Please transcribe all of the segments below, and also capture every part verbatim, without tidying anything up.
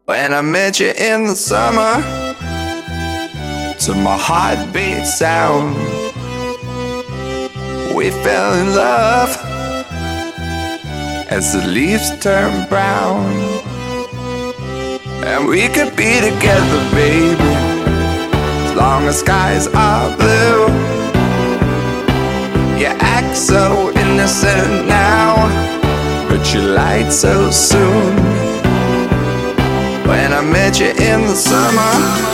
When I met you in the summer, to my heartbeat sound, we fell in love as the leaves turn brown. And we could be together, baby, as long as skies are blue. You act so innocent now, but you lied so soon. When I met you in the summer,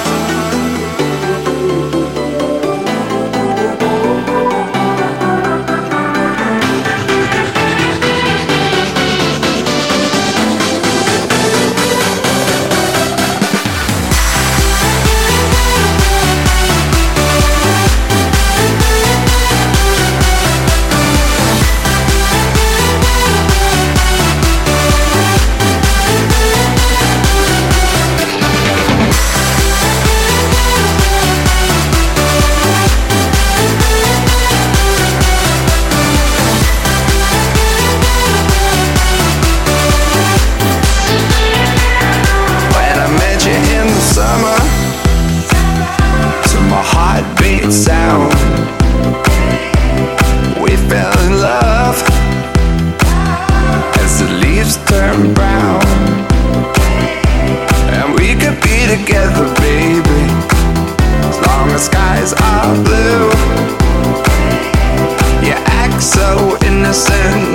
summer, to my heartbeat sound, we fell in love as the leaves turn brown. And we could be together, baby, as long as skies are blue. You act so innocent